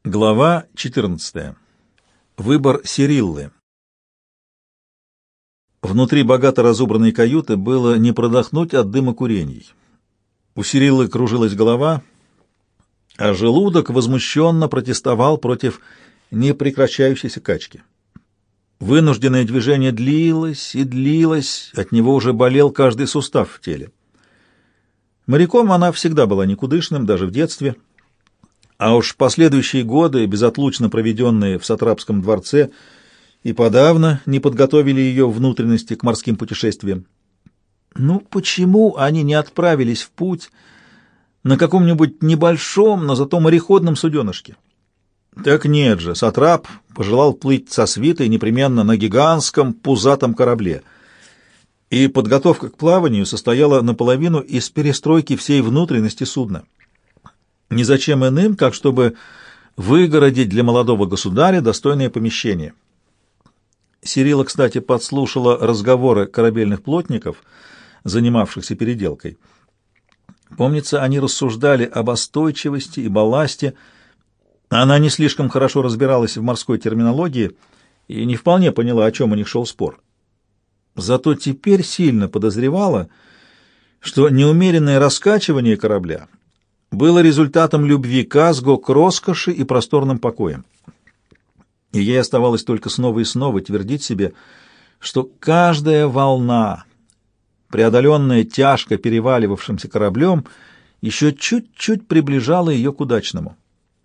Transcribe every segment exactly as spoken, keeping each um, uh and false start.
Глава четырнадцатая. Выбор Сириллы. Внутри богато разубранной каюты было не продохнуть от дыма курений. У Сириллы кружилась голова, а желудок возмущенно протестовал против непрекращающейся качки. Вынужденное движение длилось и длилось, от него уже болел каждый сустав в теле. Моряком она всегда была никудышным, даже в детстве. А уж последующие годы, безотлучно проведенные в Сатрапском дворце, и подавно не подготовили ее внутренности к морским путешествиям. Ну, почему они не отправились в путь на каком-нибудь небольшом, но зато мореходном суденышке? Так нет же, Сатрап пожелал плыть со свитой непременно на гигантском пузатом корабле, и подготовка к плаванию состояла наполовину из перестройки всей внутренности судна. Ни зачем иным, как чтобы выгородить для молодого государя достойное помещение. Сирилла, кстати, подслушала разговоры корабельных плотников, занимавшихся переделкой. Помнится, они рассуждали об остойчивости и балласте. Она не слишком хорошо разбиралась в морской терминологии и не вполне поняла, о чем у них шел спор. Зато теперь сильно подозревала, что неумеренное раскачивание корабля было результатом любви Казго к роскоши и просторным покоям. И ей оставалось только снова и снова твердить себе, что каждая волна, преодоленная тяжко переваливавшимся кораблем, еще чуть-чуть приближала ее к удачному.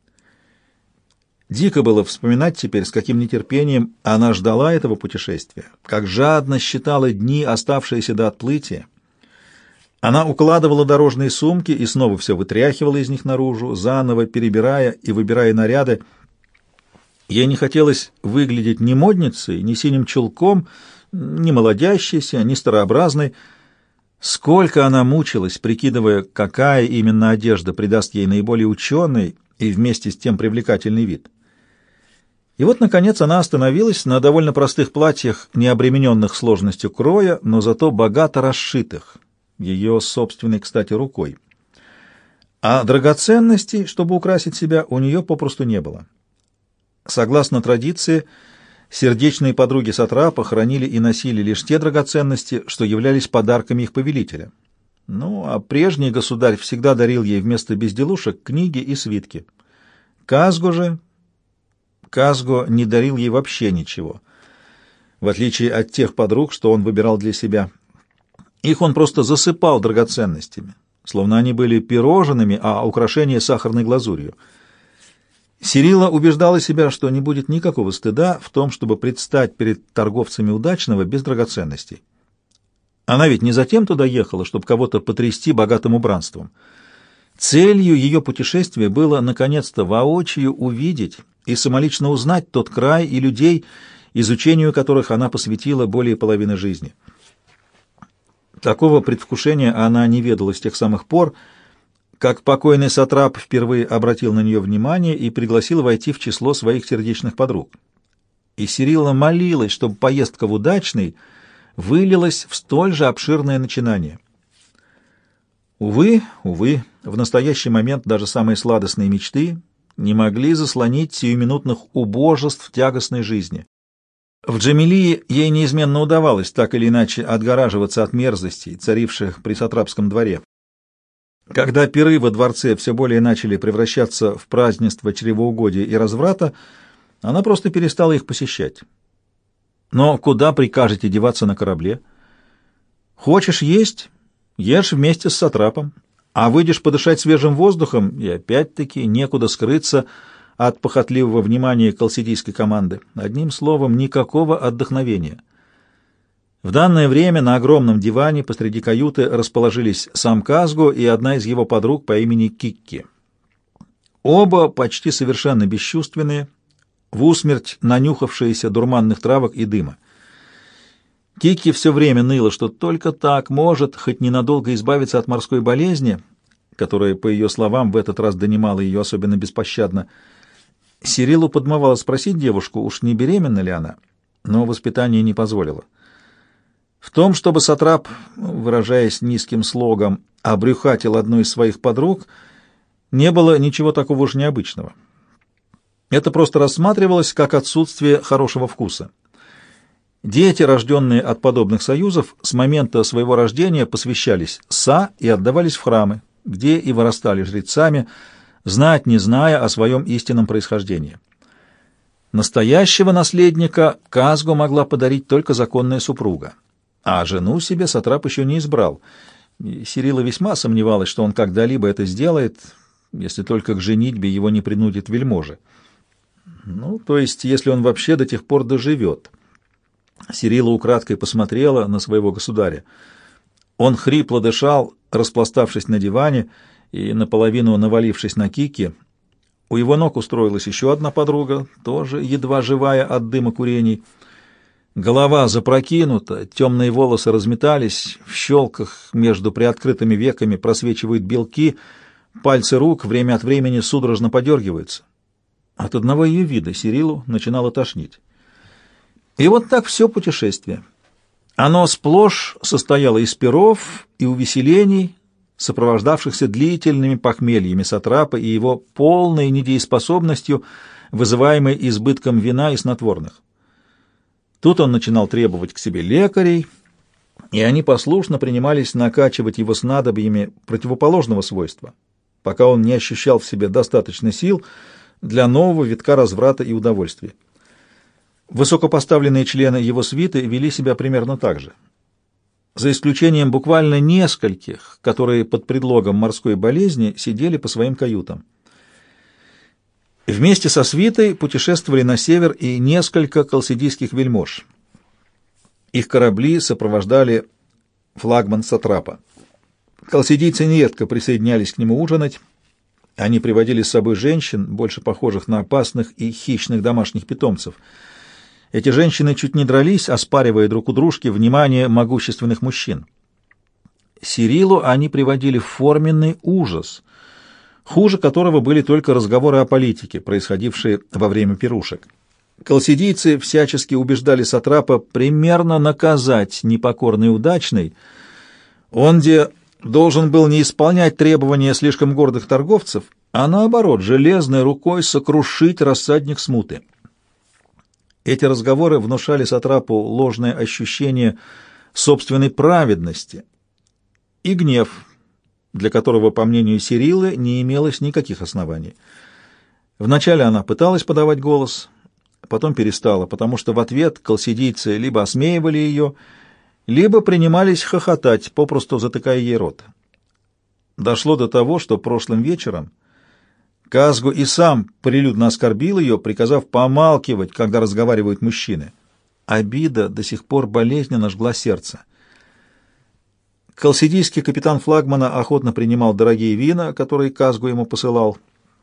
Дико было вспоминать теперь, с каким нетерпением она ждала этого путешествия, как жадно считала дни, оставшиеся до отплытия. Она укладывала дорожные сумки и снова все вытряхивала из них наружу, заново перебирая и выбирая наряды. Ей не хотелось выглядеть ни модницей, ни синим чулком, ни молодящейся, ни старообразной. Сколько она мучилась, прикидывая, какая именно одежда придаст ей наиболее ученый и вместе с тем привлекательный вид. И вот, наконец, она остановилась на довольно простых платьях, не обремененных сложностью кроя, но зато богато расшитых, ее собственной, кстати, рукой. А драгоценностей, чтобы украсить себя, у нее попросту не было. Согласно традиции, сердечные подруги Сатрапа хранили и носили лишь те драгоценности, что являлись подарками их повелителя. Ну, а прежний государь всегда дарил ей вместо безделушек книги и свитки. Казго же... Казго не дарил ей вообще ничего, в отличие от тех подруг, что он выбирал для себя. Их он просто засыпал драгоценностями, словно они были пирожными, а украшения сахарной глазурью. Сирилла убеждала себя, что не будет никакого стыда в том, чтобы предстать перед торговцами удачного без драгоценностей. Она ведь не затем туда ехала, чтобы кого-то потрясти богатым убранством. Целью ее путешествия было, наконец-то, воочию увидеть и самолично узнать тот край и людей, изучению которых она посвятила более половины жизни. Такого предвкушения она не ведала с тех самых пор, как покойный Сатрап впервые обратил на нее внимание и пригласил войти в число своих сердечных подруг. И Сирилла молилась, чтобы поездка в Удачный вылилась в столь же обширное начинание. Увы, увы, в настоящий момент даже самые сладостные мечты не могли заслонить сиюминутных убожеств тягостной жизни. В Джамилии ей неизменно удавалось так или иначе отгораживаться от мерзостей, царивших при Сатрапском дворе. Когда пиры во дворце все более начали превращаться в празднество чревоугодия и разврата, она просто перестала их посещать. Но куда прикажете деваться на корабле? Хочешь есть — ешь вместе с Сатрапом, а выйдешь подышать свежим воздухом, и опять-таки некуда скрыться от похотливого внимания колсидийской команды. Одним словом, никакого отдохновения. В данное время на огромном диване посреди каюты расположились сам Казго и одна из его подруг по имени Кикки. Оба почти совершенно бесчувственные, в усмерть нанюхавшиеся дурманных травок и дыма. Кикки все время ныла, что только так может хоть ненадолго избавиться от морской болезни, которая, по ее словам, в этот раз донимала ее особенно беспощадно. Сириллу подмывало спросить девушку, уж не беременна ли она, но воспитание не позволило. В том, чтобы Сатрап, выражаясь низким слогом, обрюхатил одну из своих подруг, не было ничего такого уж необычного. Это просто рассматривалось как отсутствие хорошего вкуса. Дети, рожденные от подобных союзов, с момента своего рождения посвящались Са и отдавались в храмы, где и вырастали жрецами, знать не зная о своем истинном происхождении. Настоящего наследника Казго могла подарить только законная супруга, а жену себе Сатрап еще не избрал. И Сирила весьма сомневалась, что он когда-либо это сделает, если только к женитьбе его не принудит вельможи. Ну, то есть, если он вообще до тех пор доживет. Сирила украдкой посмотрела на своего государя. Он хрипло дышал, распластавшись на диване и наполовину навалившись на Кики. У его ног устроилась еще одна подруга, тоже едва живая от дыма курений. Голова запрокинута, темные волосы разметались, в щелках между приоткрытыми веками просвечивают белки, пальцы рук время от времени судорожно подергиваются. От одного ее вида Сирилу начинало тошнить. И вот так все путешествие. Оно сплошь состояло из пиров и увеселений, сопровождавшихся длительными похмельями Сатрапа и его полной недееспособностью, вызываемой избытком вина и снотворных. Тут он начинал требовать к себе лекарей, и они послушно принимались накачивать его снадобьями противоположного свойства, пока он не ощущал в себе достаточно сил для нового витка разврата и удовольствия. Высокопоставленные члены его свиты вели себя примерно так же. За исключением буквально нескольких, которые под предлогом морской болезни сидели по своим каютам. Вместе со свитой путешествовали на север и несколько колсидийских вельмож. Их корабли сопровождали флагман Сатрапа. Колсидийцы нередко присоединялись к нему ужинать. Они приводили с собой женщин, больше похожих на опасных и хищных домашних питомцев. Эти женщины чуть не дрались, оспаривая друг у дружки внимание могущественных мужчин. Сирилу они приводили в форменный ужас, хуже которого были только разговоры о политике, происходившие во время пирушек. Колсидийцы всячески убеждали Сатрапа примерно наказать непокорный удачный. Он где должен был не исполнять требования слишком гордых торговцев, а наоборот, железной рукой сокрушить рассадник смуты. Эти разговоры внушали Сатрапу ложное ощущение собственной праведности и гнев, для которого, по мнению Сирилы, не имелось никаких оснований. Вначале она пыталась подавать голос, потом перестала, потому что в ответ колсидийцы либо осмеивали ее, либо принимались хохотать, попросту затыкая ей рот. Дошло до того, что прошлым вечером Казго и сам прилюдно оскорбил ее, приказав помалкивать, когда разговаривают мужчины. Обида до сих пор болезненно жгла сердце. Колсидийский капитан флагмана охотно принимал дорогие вина, которые Казго ему посылал,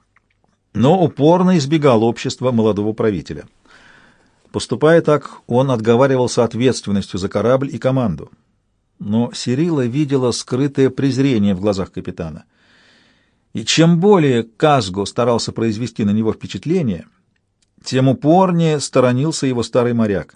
но упорно избегал общества молодого правителя. Поступая так, он отговаривался ответственностью за корабль и команду. Но Сирила видела скрытое презрение в глазах капитана. И чем более Казго старался произвести на него впечатление, тем упорнее сторонился его старый моряк.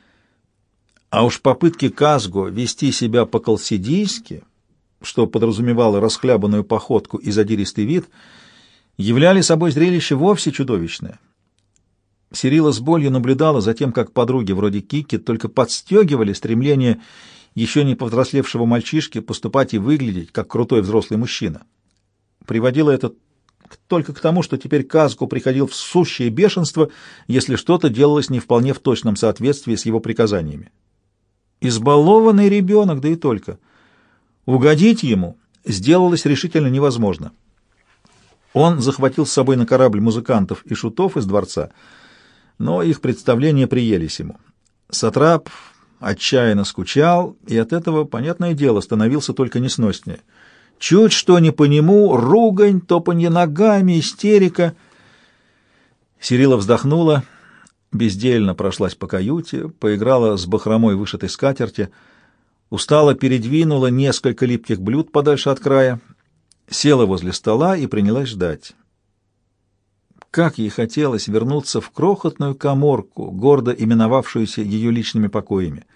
А уж попытки Казго вести себя по-колсидийски, что подразумевало расхлябанную походку и задиристый вид, являли собой зрелище вовсе чудовищное. Сирила с болью наблюдала за тем, как подруги вроде Кики только подстегивали стремление еще не повзрослевшего мальчишки поступать и выглядеть, как крутой взрослый мужчина. Приводило это только к тому, что теперь Казго приходил в сущее бешенство, если что-то делалось не вполне в точном соответствии с его приказаниями. Избалованный ребенок, да и только. Угодить ему сделалось решительно невозможно. Он захватил с собой на корабль музыкантов и шутов из дворца, но их представления приелись ему. Сатрап отчаянно скучал, и от этого, понятное дело, становился только несноснее. Чуть что не по нему, ругань, топанье ногами, истерика. Сирила вздохнула, бездельно прошлась по каюте, поиграла с бахромой вышитой скатерти, устало передвинула несколько липких блюд подальше от края, села возле стола и принялась ждать. Как ей хотелось вернуться в крохотную каморку, гордо именовавшуюся ее личными покоями.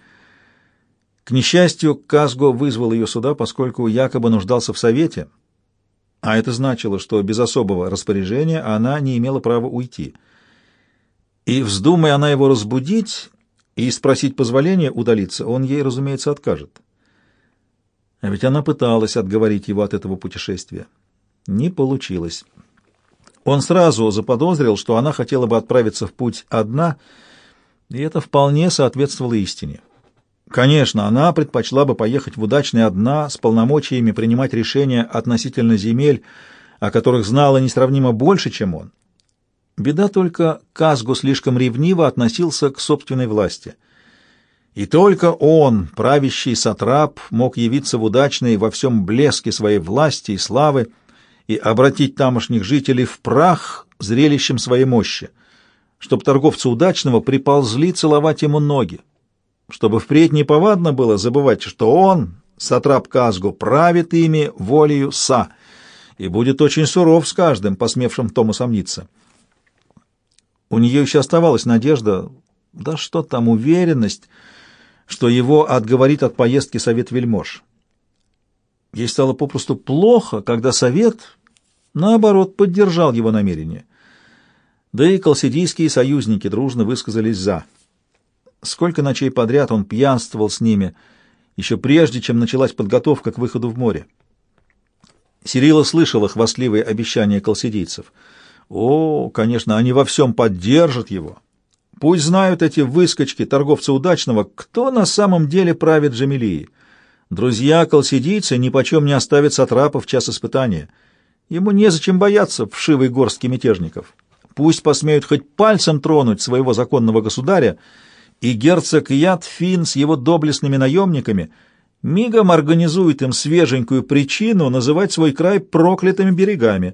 К несчастью, Казго вызвал ее сюда, поскольку якобы нуждался в совете, а это значило, что без особого распоряжения она не имела права уйти. И, вздумая она его разбудить и спросить позволения удалиться, он ей, разумеется, откажет. А ведь она пыталась отговорить его от этого путешествия. Не получилось. Он сразу заподозрил, что она хотела бы отправиться в путь одна, и это вполне соответствовало истине. Конечно, она предпочла бы поехать в Удачный одна, с полномочиями принимать решения относительно земель, о которых знала несравнимо больше, чем он. Беда только, Казгу слишком ревниво относился к собственной власти. И только он, правящий сатрап, мог явиться в Удачный во всем блеске своей власти и славы и обратить тамошних жителей в прах зрелищем своей мощи, чтобы торговцы Удачного приползли целовать ему ноги, чтобы впредь неповадно было забывать, что он, сатрап Казгу, правит ими волею Са и будет очень суров с каждым, посмевшим в том усомниться. У нее еще оставалась надежда, да что там, уверенность, что его отговорит от поездки совет вельмож. Ей стало попросту плохо, когда совет, наоборот, поддержал его намерение. Да и колсидийские союзники дружно высказались «за». Сколько ночей подряд он пьянствовал с ними, еще прежде, чем началась подготовка к выходу в море. Сирила слышала хвастливые обещания колсидийцев. О, конечно, они во всем поддержат его. Пусть знают эти выскочки торговца Удачного, кто на самом деле правит Джамилией. Друзья-колсидийцы нипочем не оставят сатрапа в час испытания. Ему незачем бояться вшивой горстки мятежников. Пусть посмеют хоть пальцем тронуть своего законного государя, и герцог Ядфин с его доблестными наемниками мигом организует им свеженькую причину называть свой край проклятыми берегами.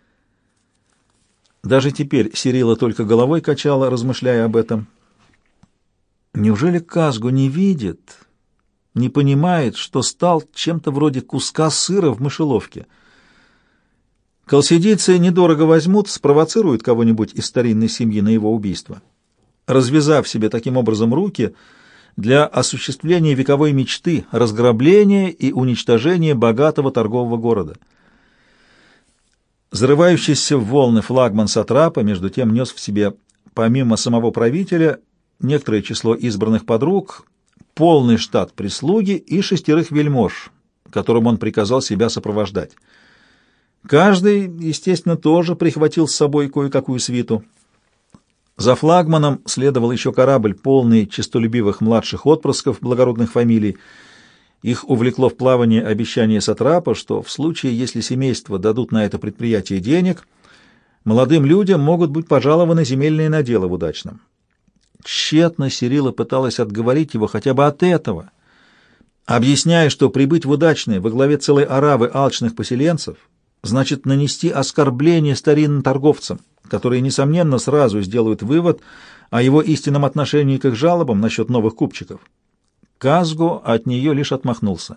Даже теперь Сирила только головой качала, размышляя об этом. Неужели Казгу не видит, не понимает, что стал чем-то вроде куска сыра в мышеловке? Колсидийцы недорого возьмут, спровоцируют кого-нибудь из старинной семьи на его убийство, развязав себе таким образом руки для осуществления вековой мечты, разграбления и уничтожения богатого торгового города. Взрывающийся в волны флагман сатрапа, между тем, нес в себе, помимо самого правителя, некоторое число избранных подруг, полный штат прислуги и шестерых вельмож, которым он приказал себя сопровождать. Каждый, естественно, тоже прихватил с собой кое-какую свиту. За флагманом следовал еще корабль, полный честолюбивых младших отпрысков благородных фамилий. Их увлекло в плавание обещание сатрапа, что в случае, если семейства дадут на это предприятие денег, молодым людям могут быть пожалованы земельные наделы в Удачном. Тщетно Сирила пыталась отговорить его хотя бы от этого, объясняя, что прибыть в Удачное во главе целой аравы алчных поселенцев значит нанести оскорбление старинным торговцам, которые, несомненно, сразу сделают вывод о его истинном отношении к их жалобам насчет новых купчиков. Казгу от нее лишь отмахнулся.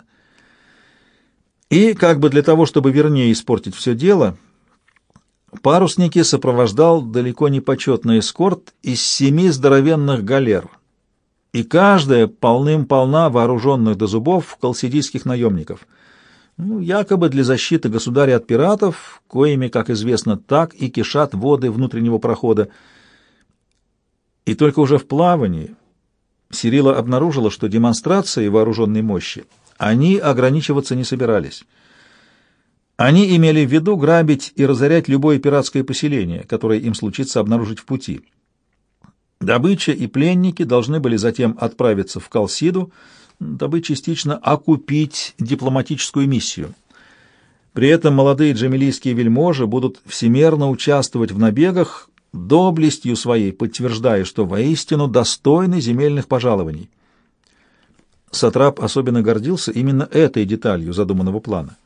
И, как бы для того, чтобы вернее испортить все дело, парусники сопровождал далеко не почетный эскорт из семи здоровенных галер, и каждая полным-полна вооруженных до зубов колсидийских наемников, ну, якобы для защиты государя от пиратов, коими, как известно, так и кишат воды внутреннего прохода. И только уже в плавании Сирила обнаружила, что демонстрацией вооруженной мощи они ограничиваться не собирались. Они имели в виду грабить и разорять любое пиратское поселение, которое им случится обнаружить в пути. Добыча и пленники должны были затем отправиться в Калсиду, дабы частично окупить дипломатическую миссию. При этом молодые джамилийские вельможи будут всемерно участвовать в набегах, доблестью своей подтверждая, что воистину достойны земельных пожалований. Сатрап особенно гордился именно этой деталью задуманного плана.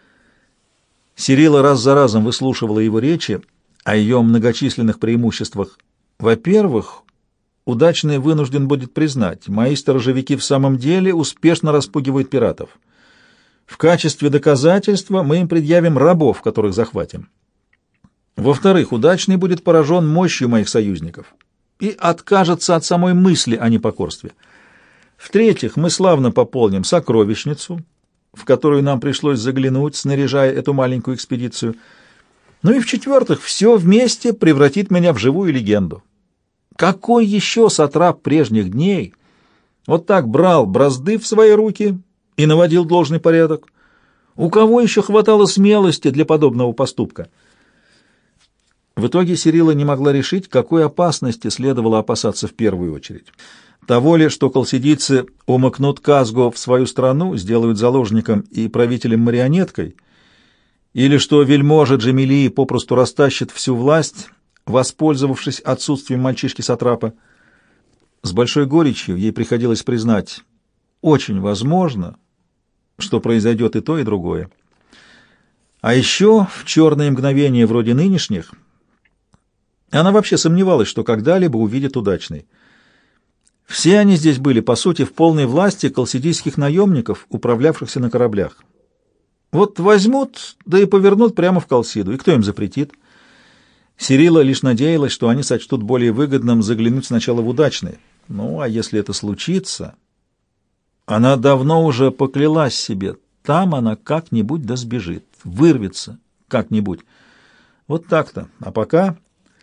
Сирила раз за разом выслушивала его речи о ее многочисленных преимуществах. Во-первых, Удачный вынужден будет признать, мои сторожевики в самом деле успешно распугивают пиратов. В качестве доказательства мы им предъявим рабов, которых захватим. Во-вторых, Удачный будет поражен мощью моих союзников и откажется от самой мысли о непокорстве. В-третьих, мы славно пополним сокровищницу, в которую нам пришлось заглянуть, снаряжая эту маленькую экспедицию. Ну и в-четвертых, все вместе превратит меня в живую легенду. Какой еще сатрап прежних дней вот так брал бразды в свои руки и наводил должный порядок? У кого еще хватало смелости для подобного поступка? В итоге Сирила не могла решить, какой опасности следовало опасаться в первую очередь. Того ли, что колсидийцы умыкнут Казго в свою страну, сделают заложником и правителем-марионеткой, или что вельможа Джамилии попросту растащит всю власть, воспользовавшись отсутствием мальчишки-сатрапа. С большой горечью ей приходилось признать, очень возможно, что произойдет и то, и другое. А еще в черные мгновения вроде нынешних она вообще сомневалась, что когда-либо увидит удачный. Все они здесь были, по сути, в полной власти колсидийских наемников, управлявшихся на кораблях. Вот возьмут, да и повернут прямо в Колсиду, и кто им запретит? Сирила лишь надеялась, что они сочтут более выгодным заглянуть сначала в удачный. Ну, а если это случится... Она давно уже поклялась себе, там она как-нибудь да сбежит, вырвется как-нибудь. Вот так-то. А пока...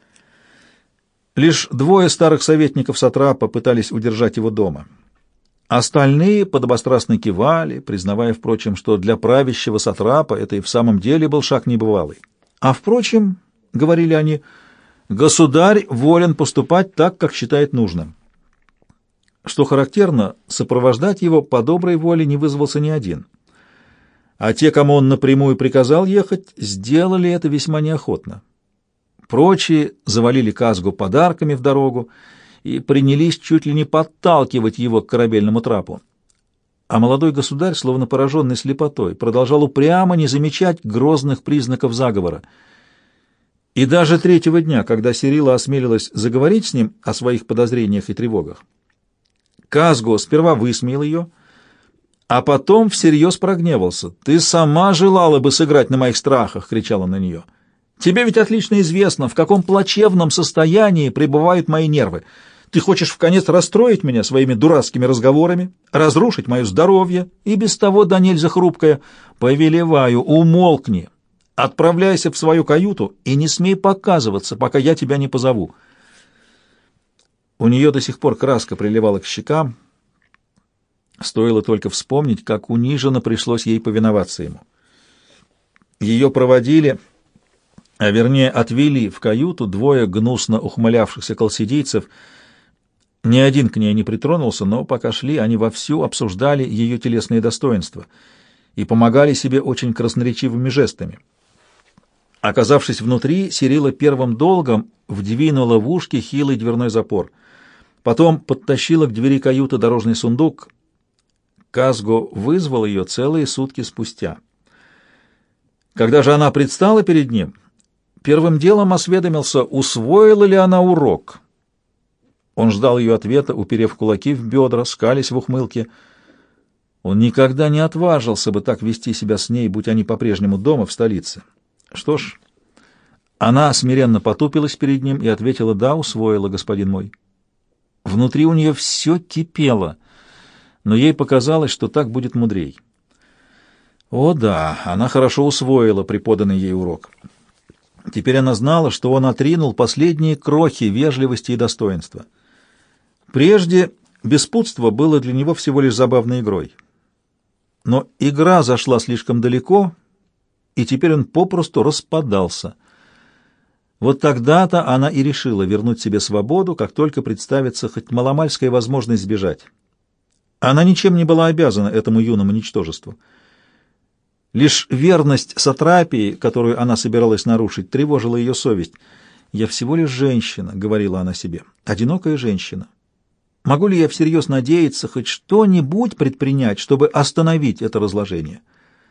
Лишь двое старых советников сатрапа пытались удержать его дома. Остальные подобострастно кивали, признавая, впрочем, что для правящего сатрапа это и в самом деле был шаг небывалый. А, впрочем, — говорили они, — государь волен поступать так, как считает нужным. Что характерно, сопровождать его по доброй воле не вызвался ни один. А те, кому он напрямую приказал ехать, сделали это весьма неохотно. Прочие завалили Казгу подарками в дорогу и принялись чуть ли не подталкивать его к корабельному трапу. А молодой государь, словно пораженный слепотой, продолжал упрямо не замечать грозных признаков заговора. И даже третьего дня, когда Сирила осмелилась заговорить с ним о своих подозрениях и тревогах, Казго сперва высмеял ее, а потом всерьез прогневался. «Ты сама желала бы сыграть на моих страхах!» — кричала на нее. «Тебе ведь отлично известно, в каком плачевном состоянии пребывают мои нервы. Ты хочешь вконец расстроить меня своими дурацкими разговорами, разрушить мое здоровье, и без того да нельзя хрупкое. Повелеваю, умолкни, отправляйся в свою каюту и не смей показываться, пока я тебя не позову». У нее до сих пор краска приливала к щекам. Стоило только вспомнить, как униженно пришлось ей повиноваться ему. Ее проводили, а вернее отвели в каюту двое гнусно ухмылявшихся колсидийцев. Ни один к ней не притронулся, но пока шли, они вовсю обсуждали ее телесные достоинства и помогали себе очень красноречивыми жестами. Оказавшись внутри, Сирила первым долгом вдвинула в ушки хилый дверной запор. Потом подтащила к двери каюты дорожный сундук. Казго вызвал ее целые сутки спустя. Когда же она предстала перед ним, первым делом осведомился, усвоила ли она урок. Он ждал ее ответа, уперев кулаки в бедра, скалясь в ухмылке. Он никогда не отважился бы так вести себя с ней, будь они по-прежнему дома в столице. Что ж, она смиренно потупилась перед ним и ответила: «Да, усвоила, господин мой». Внутри у нее все кипело, но ей показалось, что так будет мудрей. О да, она хорошо усвоила преподанный ей урок. Теперь она знала, что он отринул последние крохи вежливости и достоинства. Прежде беспутство было для него всего лишь забавной игрой. Но игра зашла слишком далеко, и теперь он попросту распадался. Вот тогда-то она и решила вернуть себе свободу, как только представится хоть маломальская возможность сбежать. Она ничем не была обязана этому юному ничтожеству. Лишь верность сатрапии, которую она собиралась нарушить, тревожила ее совесть. «Я всего лишь женщина», — говорила она себе, — «одинокая женщина. Могу ли я всерьез надеяться хоть что-нибудь предпринять, чтобы остановить это разложение?»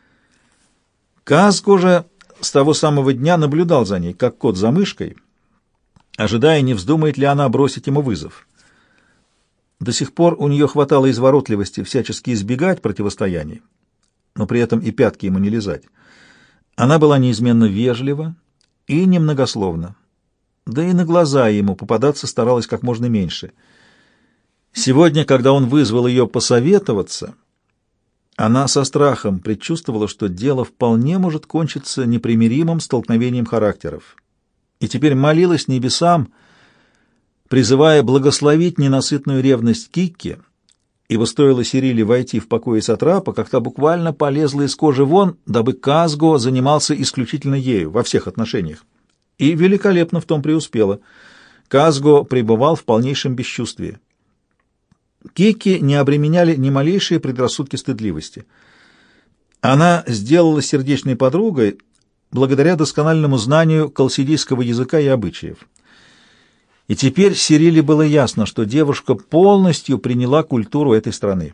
Казго же с того самого дня наблюдал за ней, как кот за мышкой, ожидая, не вздумает ли она бросить ему вызов. До сих пор у нее хватало изворотливости всячески избегать противостояний, но при этом и пятки ему не лизать. Она была неизменно вежлива и немногословна, да и на глаза ему попадаться старалась как можно меньше. Сегодня, когда он вызвал ее посоветоваться, она со страхом предчувствовала, что дело вполне может кончиться непримиримым столкновением характеров, и теперь молилась небесам, призывая благословить ненасытную ревность Кикки, ибо стоило Сириле войти в покои сатрапа, как та буквально полезла из кожи вон, дабы Казго занимался исключительно ею во всех отношениях. И великолепно в том преуспела. Казго пребывал в полнейшем бесчувствии. Кикки не обременяли ни малейшие предрассудки стыдливости. Она сделала сердечной подругой благодаря доскональному знанию колсидийского языка и обычаев. И теперь Сириле было ясно, что девушка полностью приняла культуру этой страны.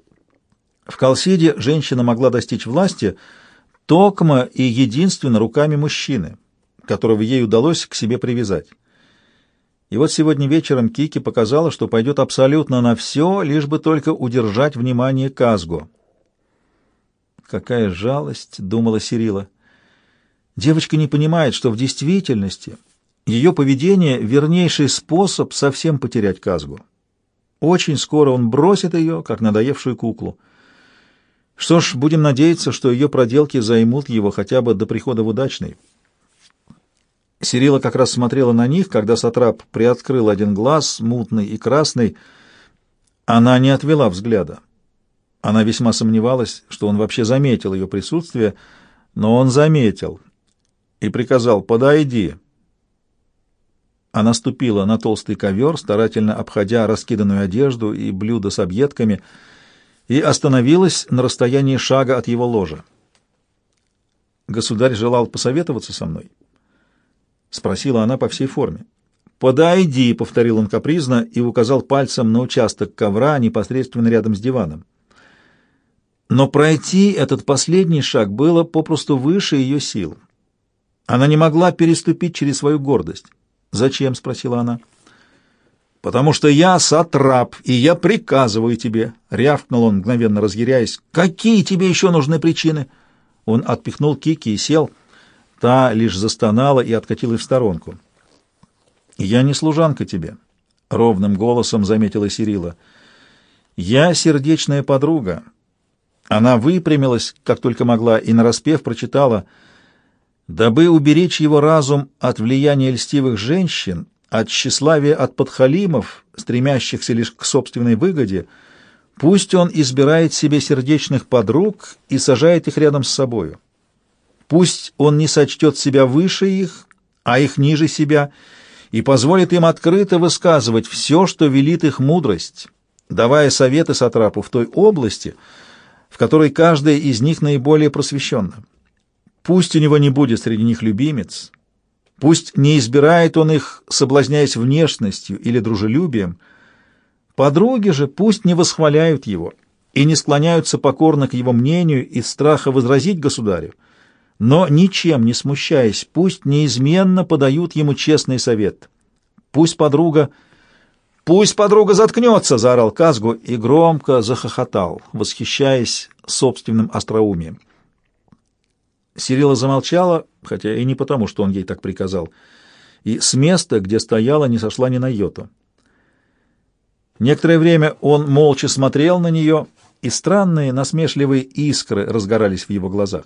В Колсиде женщина могла достичь власти токмо и единственно руками мужчины, которого ей удалось к себе привязать. И вот сегодня вечером Кики показала, что пойдет абсолютно на все, лишь бы только удержать внимание Казго. «Какая жалость!» — думала Сирила. Девочка не понимает, что в действительности ее поведение — вернейший способ совсем потерять Казгу. Очень скоро он бросит ее, как надоевшую куклу. Что ж, будем надеяться, что ее проделки займут его хотя бы до прихода в Удачный. Сирила как раз смотрела на них, когда сатрап приоткрыл один глаз, мутный и красный. Она не отвела взгляда. Она весьма сомневалась, что он вообще заметил ее присутствие, но он заметил и приказал: «Подойди». Она ступила на толстый ковер, старательно обходя раскиданную одежду и блюда с объедками, и остановилась на расстоянии шага от его ложа. «Государь желал посоветоваться со мной?» — спросила она по всей форме. «Подойди», — повторил он капризно и указал пальцем на участок ковра непосредственно рядом с диваном. Но пройти этот последний шаг было попросту выше ее сил. Она не могла переступить через свою гордость. «Зачем?» — спросила она. «Потому что я сатрап, и я приказываю тебе», — рявкнул он, мгновенно разъяряясь. «Какие тебе еще нужны причины?» Он отпихнул Кики и сел. Та лишь застонала и откатилась в сторонку. «Я не служанка тебе», — ровным голосом заметила Сирила. «Я сердечная подруга». Она выпрямилась, как только могла, и нараспев прочитала: «Дабы уберечь его разум от влияния льстивых женщин, от тщеславия от подхалимов, стремящихся лишь к собственной выгоде, пусть он избирает себе сердечных подруг и сажает их рядом с собою. Пусть он не сочтет себя выше их, а их ниже себя, и позволит им открыто высказывать все, что велит их мудрость, давая советы сатрапу в той области, в которой каждая из них наиболее просвещенна. Пусть у него не будет среди них любимец, пусть не избирает он их, соблазняясь внешностью или дружелюбием. Подруги же пусть не восхваляют его и не склоняются покорно к его мнению из страха возразить государю, но, ничем не смущаясь, пусть неизменно подают ему честный совет. Пусть подруга... «Пусть подруга заткнется!» — заорал Казгу и громко захохотал, восхищаясь собственным остроумием. Сирила замолчала, хотя и не потому, что он ей так приказал, и с места, где стояла, не сошла ни на йоту. Некоторое время он молча смотрел на нее, и странные насмешливые искры разгорались в его глазах.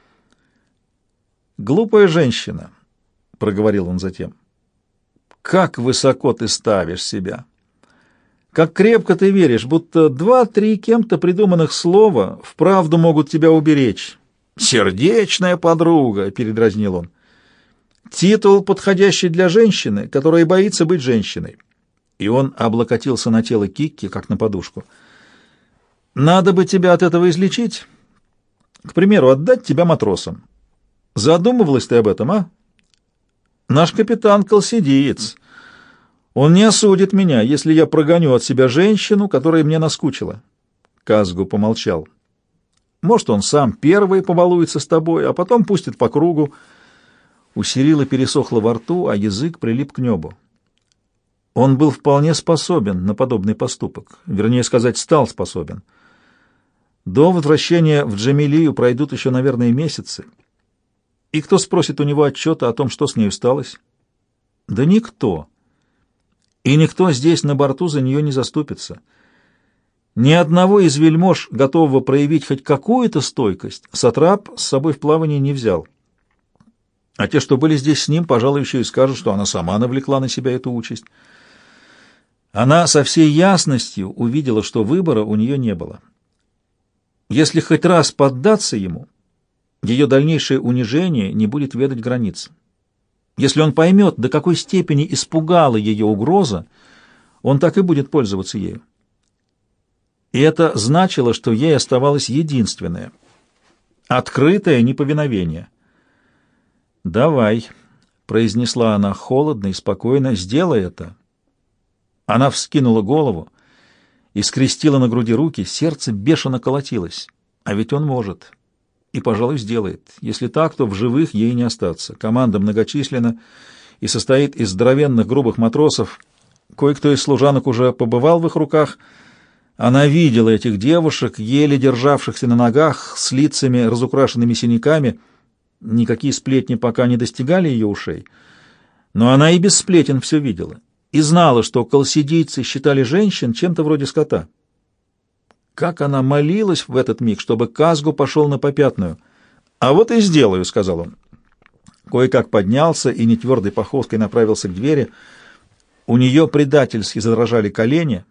«Глупая женщина», — проговорил он затем, — «как высоко ты ставишь себя! Как крепко ты веришь, будто два-три кем-то придуманных слова вправду могут тебя уберечь. Сердечная подруга», — передразнил он. «Титул, подходящий для женщины, которая боится быть женщиной». И он облокотился на тело Кикки, как на подушку. «Надо бы тебя от этого излечить. К примеру, отдать тебя матросам. Задумывалась ты об этом, а? Наш капитан колсидиец. Он не осудит меня, если я прогоню от себя женщину, которая мне наскучила». Казгу помолчал. «Может, он сам первый побалуется с тобой, а потом пустит по кругу». У Сирилы пересохло во рту, а язык прилип к небу. Он был вполне способен на подобный поступок, вернее сказать, стал способен. До возвращения в Джамилию пройдут еще, наверное, месяцы. И кто спросит у него отчета о том, что с нею сталось? Да никто. И никто здесь на борту за нее не заступится. Ни одного из вельмож, готового проявить хоть какую-то стойкость, сатрап с собой в плавание не взял. А те, что были здесь с ним, пожалуй, еще и скажут, что она сама навлекла на себя эту участь. Она со всей ясностью увидела, что выбора у нее не было. Если хоть раз поддаться ему, ее дальнейшее унижение не будет ведать границ. Если он поймет, до какой степени испугала ее угроза, он так и будет пользоваться ею. И это значило, что ей оставалось единственное — открытое неповиновение. «Давай», — произнесла она холодно и спокойно, — «сделай это». Она вскинула голову и скрестила на груди руки, сердце бешено колотилось. А ведь он может. И, пожалуй, сделает. Если так, то в живых ей не остаться. Команда многочисленна и состоит из здоровенных грубых матросов. Кое-кто из служанок уже побывал в их руках. Она видела этих девушек, еле державшихся на ногах, с лицами, разукрашенными синяками. Никакие сплетни пока не достигали ее ушей. Но она и без сплетен все видела. И знала, что колсидийцы считали женщин чем-то вроде скота. Как она молилась в этот миг, чтобы Казгу пошел на попятную. «А вот и сделаю», — сказал он. Кое-как поднялся и нетвердой походкой направился к двери. У нее предательски задрожали колени.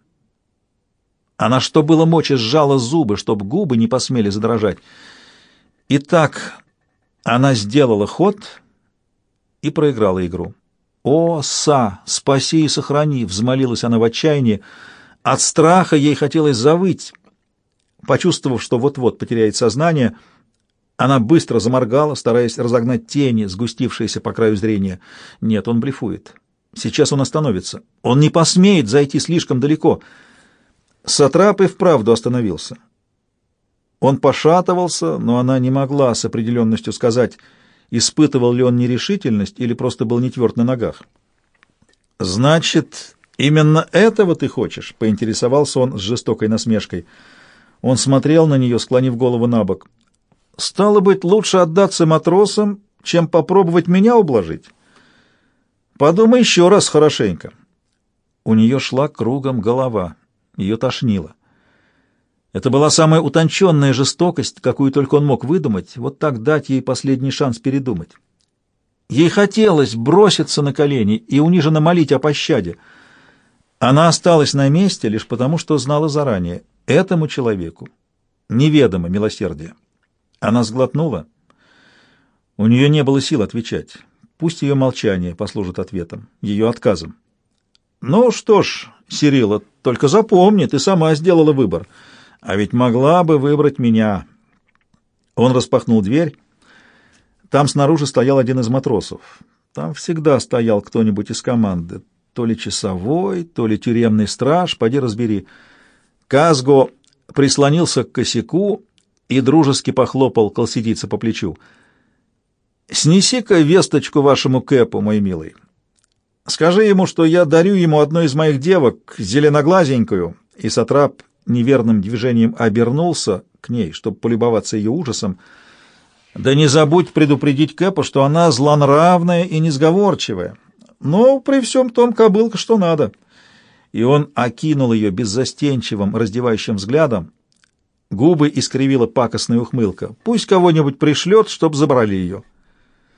Она, что было мочи, сжала зубы, чтобы губы не посмели задрожать. И так она сделала ход и проиграла игру. «О, Са, спаси и сохрани!» — взмолилась она в отчаянии. От страха ей хотелось завыть. Почувствовав, что вот-вот потеряет сознание, она быстро заморгала, стараясь разогнать тени, сгустившиеся по краю зрения. Нет, он блефует. Сейчас он остановится. Он не посмеет зайти слишком далеко. Сатрап и вправду остановился. Он пошатывался, но она не могла с определенностью сказать, испытывал ли он нерешительность или просто был не тверд на ногах. «Значит, именно этого ты хочешь?» — поинтересовался он с жестокой насмешкой. Он смотрел на нее, склонив голову на бок. «Стало быть, лучше отдаться матросам, чем попробовать меня ублажить? Подумай еще раз хорошенько». У нее шла кругом голова, ее тошнило. Это была самая утонченная жестокость, какую только он мог выдумать, вот так дать ей последний шанс передумать. Ей хотелось броситься на колени и униженно молить о пощаде. Она осталась на месте лишь потому, что знала заранее. Этому человеку неведомо милосердие. Она сглотнула. У нее не было сил отвечать. Пусть ее молчание послужит ответом, ее отказом. «Ну что ж, Сирила, только запомни, ты сама сделала выбор. А ведь могла бы выбрать меня». Он распахнул дверь. Там снаружи стоял один из матросов. Там всегда стоял кто-нибудь из команды. То ли часовой, то ли тюремный страж, поди разбери. Казго прислонился к косяку и дружески похлопал колсидийца по плечу. «Снеси-ка весточку вашему Кэпу, мой милый. Скажи ему, что я дарю ему одну из моих девок, зеленоглазенькую». И Сатрап неверным движением обернулся к ней, чтобы полюбоваться ее ужасом. «Да не забудь предупредить Кэпа, что она злонравная и несговорчивая. Но при всем том кобылка что надо». И он окинул ее беззастенчивым, раздевающим взглядом. Губы искривила пакостная ухмылка. «Пусть кого-нибудь пришлет, чтоб забрали ее».